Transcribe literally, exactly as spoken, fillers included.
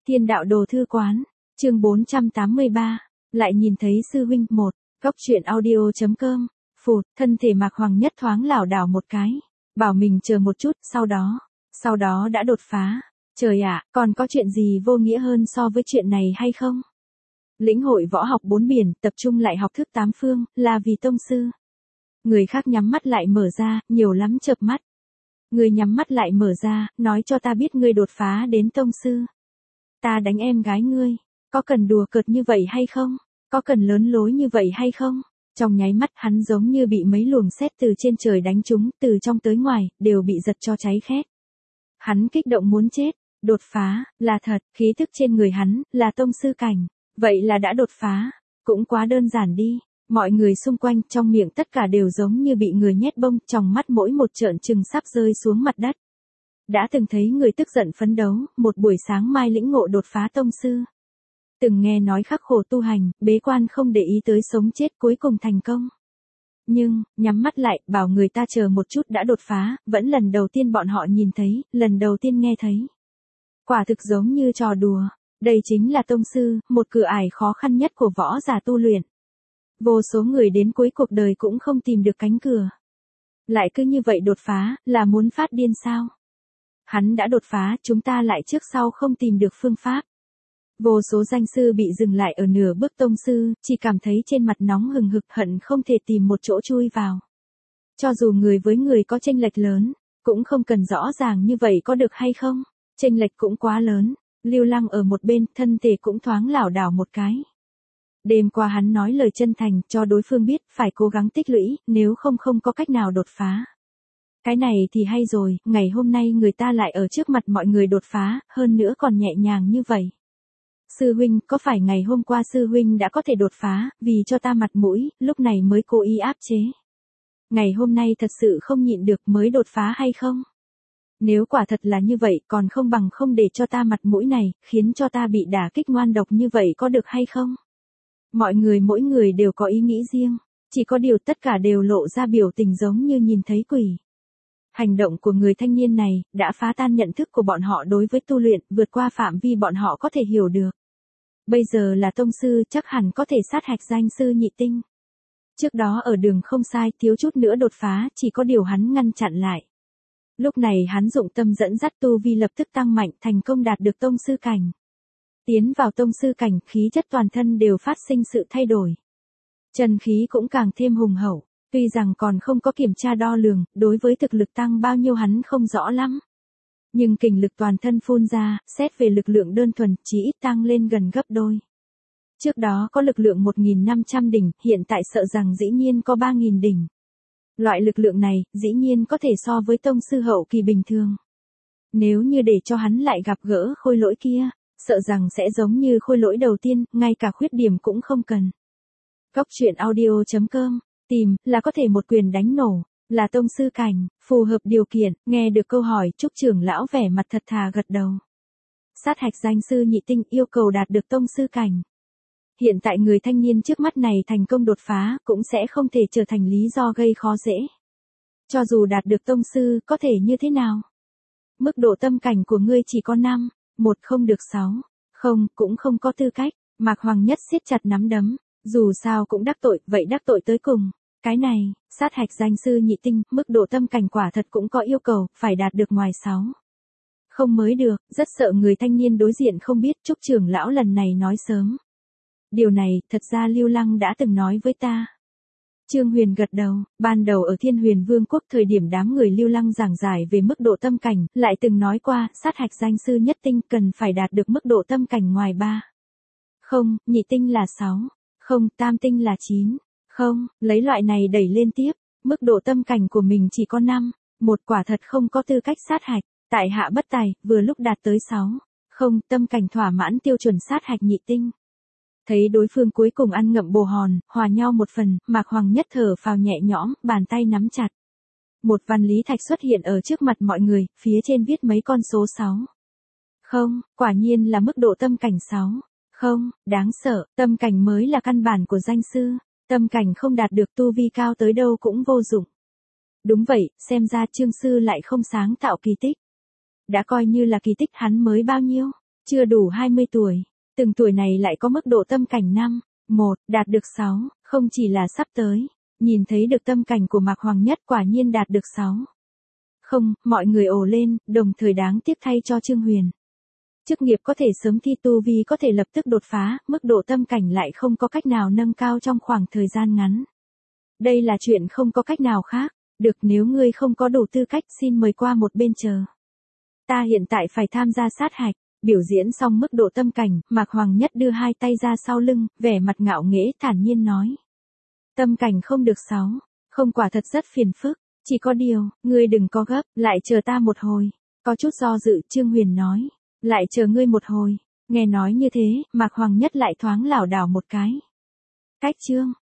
Thiên đạo đồ thư quán, chương bốn trăm tám mươi ba, lại nhìn thấy sư huynh một, góc truyện audio.com, phụt, thân thể Mạc Hoàng Nhất thoáng lảo đảo một cái, bảo mình chờ một chút, sau đó, sau đó đã đột phá. Trời ạ, còn có chuyện gì vô nghĩa hơn so với chuyện này hay không? Lĩnh hội võ học bốn biển, tập trung lại học thức tám phương, là vì tông sư. Người khác nhắm mắt lại mở ra, nhiều lắm chợp mắt. Người nhắm mắt lại mở ra, nói cho ta biết ngươi đột phá đến tông sư. Ta đánh em gái ngươi, có cần đùa cợt như vậy hay không? Có cần lớn lối như vậy hay không? Trong nháy mắt hắn giống như bị mấy luồng sét từ trên trời đánh trúng, từ trong tới ngoài, đều bị giật cho cháy khét. Hắn kích động muốn chết, đột phá, là thật, khí thức trên người hắn, là tông sư cảnh. Vậy là đã đột phá, cũng quá đơn giản đi. Mọi người xung quanh trong miệng tất cả đều giống như bị người nhét bông, trong mắt mỗi một trợn trừng sắp rơi xuống mặt đất. Đã từng thấy người tức giận phấn đấu, một buổi sáng mai lĩnh ngộ đột phá tông sư. Từng nghe nói khắc khổ tu hành, bế quan không để ý tới sống chết cuối cùng thành công. Nhưng, nhắm mắt lại, bảo người ta chờ một chút đã đột phá, vẫn lần đầu tiên bọn họ nhìn thấy, lần đầu tiên nghe thấy. Quả thực giống như trò đùa. Đây chính là tông sư, một cửa ải khó khăn nhất của võ giả tu luyện. Vô số người đến cuối cuộc đời cũng không tìm được cánh cửa. Lại cứ như vậy đột phá, là muốn phát điên sao? Hắn đã đột phá, chúng ta lại trước sau không tìm được phương pháp. Vô số danh sư bị dừng lại ở nửa bước tông sư, chỉ cảm thấy trên mặt nóng hừng hực hận không thể tìm một chỗ chui vào. Cho dù người với người có chênh lệch lớn, cũng không cần rõ ràng như vậy có được hay không? Chênh lệch cũng quá lớn. Lưu Lăng ở một bên, thân thể cũng thoáng lảo đảo một cái. Đêm qua hắn nói lời chân thành, cho đối phương biết, phải cố gắng tích lũy, nếu không không có cách nào đột phá. Cái này thì hay rồi, ngày hôm nay người ta lại ở trước mặt mọi người đột phá, hơn nữa còn nhẹ nhàng như vậy. Sư huynh, có phải ngày hôm qua sư huynh đã có thể đột phá, vì cho ta mặt mũi, lúc này mới cố ý áp chế. Ngày hôm nay thật sự không nhịn được mới đột phá hay không? Nếu quả thật là như vậy, còn không bằng không để cho ta mặt mũi này, khiến cho ta bị đả kích ngoan độc như vậy có được hay không? Mọi người mỗi người đều có ý nghĩ riêng, chỉ có điều tất cả đều lộ ra biểu tình giống như nhìn thấy quỷ. Hành động của người thanh niên này, đã phá tan nhận thức của bọn họ đối với tu luyện, vượt qua phạm vi bọn họ có thể hiểu được. Bây giờ là tông sư, chắc hẳn có thể sát hạch danh sư nhị tinh. Trước đó ở đường không sai, thiếu chút nữa đột phá, chỉ có điều hắn ngăn chặn lại. Lúc này hắn dụng tâm dẫn dắt tu vi lập tức tăng mạnh, thành công đạt được tông sư cảnh. Tiến vào tông sư cảnh, khí chất toàn thân đều phát sinh sự thay đổi. Chân khí cũng càng thêm hùng hậu, tuy rằng còn không có kiểm tra đo lường, đối với thực lực tăng bao nhiêu hắn không rõ lắm. Nhưng kình lực toàn thân phun ra, xét về lực lượng đơn thuần, chỉ ít tăng lên gần gấp đôi. Trước đó có lực lượng một nghìn năm trăm đỉnh, hiện tại sợ rằng dĩ nhiên có ba nghìn đỉnh. Loại lực lượng này, dĩ nhiên có thể so với tông sư hậu kỳ bình thường. Nếu như để cho hắn lại gặp gỡ khôi lỗi kia, sợ rằng sẽ giống như khôi lỗi đầu tiên, ngay cả khuyết điểm cũng không cần. Góc truyện audio.com, tìm, là có thể một quyền đánh nổ, là tông sư cảnh, phù hợp điều kiện, nghe được câu hỏi, Trúc trưởng lão vẻ mặt thật thà gật đầu. Sát hạch danh sư nhị tinh yêu cầu đạt được tông sư cảnh. Hiện tại người thanh niên trước mắt này thành công đột phá, cũng sẽ không thể trở thành lý do gây khó dễ. Cho dù đạt được tông sư, có thể như thế nào? Mức độ tâm cảnh của ngươi chỉ có năm, một không được sáu, không, cũng không có tư cách. Mạc Hoàng Nhất siết chặt nắm đấm, dù sao cũng đắc tội, vậy đắc tội tới cùng. Cái này, sát hạch danh sư nhị tinh, mức độ tâm cảnh quả thật cũng có yêu cầu, phải đạt được ngoài sáu. Không mới được, rất sợ người thanh niên đối diện không biết, Trúc trưởng lão lần này nói sớm. Điều này, thật ra Lưu Lăng đã từng nói với ta. Trương Huyền gật đầu, ban đầu ở Thiên Huyền Vương quốc thời điểm đám người Lưu Lăng giảng giải về mức độ tâm cảnh, lại từng nói qua, sát hạch danh sư nhất tinh cần phải đạt được mức độ tâm cảnh ngoài ba. Không, nhị tinh là sáu. Không, tam tinh là chín. Không, lấy loại này đẩy lên tiếp, mức độ tâm cảnh của mình chỉ có năm. Một quả thật không có tư cách sát hạch, tại hạ bất tài, vừa lúc đạt tới sáu. Không, tâm cảnh thỏa mãn tiêu chuẩn sát hạch nhị tinh. Thấy đối phương cuối cùng ăn ngậm bồ hòn, hòa nhau một phần, Mạc Hoàng Nhất thở phào nhẹ nhõm, bàn tay nắm chặt. Một văn lý thạch xuất hiện ở trước mặt mọi người, phía trên viết mấy con số sáu. Không, quả nhiên là mức độ tâm cảnh sáu. Không, đáng sợ, tâm cảnh mới là căn bản của danh sư. Tâm cảnh không đạt được tu vi cao tới đâu cũng vô dụng. Đúng vậy, xem ra Trương sư lại không sáng tạo kỳ tích. Đã coi như là kỳ tích hắn mới bao nhiêu. Chưa đủ hai mươi tuổi, từng tuổi này lại có mức độ tâm cảnh năm, một, đạt được sáu, không chỉ là sắp tới, nhìn thấy được tâm cảnh của Mạc Hoàng Nhất quả nhiên đạt được sáu. Không, mọi người ồ lên, đồng thời đáng tiếc thay cho Trương Huyền. Chức nghiệp có thể sớm thi, tu vi có thể lập tức đột phá, mức độ tâm cảnh lại không có cách nào nâng cao trong khoảng thời gian ngắn. Đây là chuyện không có cách nào khác, được nếu ngươi không có đủ tư cách xin mời qua một bên chờ. Ta hiện tại phải tham gia sát hạch, biểu diễn xong mức độ tâm cảnh, Mạc Hoàng Nhất đưa hai tay ra sau lưng, vẻ mặt ngạo nghễ thản nhiên nói. Tâm cảnh không được sáu, không quả thật rất phiền phức, chỉ có điều, ngươi đừng có gấp, lại chờ ta một hồi. Có chút do dự, Trương Huyền nói. Lại chờ ngươi một hồi. Nghe nói như thế, Mạc Hoàng Nhất lại thoáng lảo đảo một cái. Cách Trương,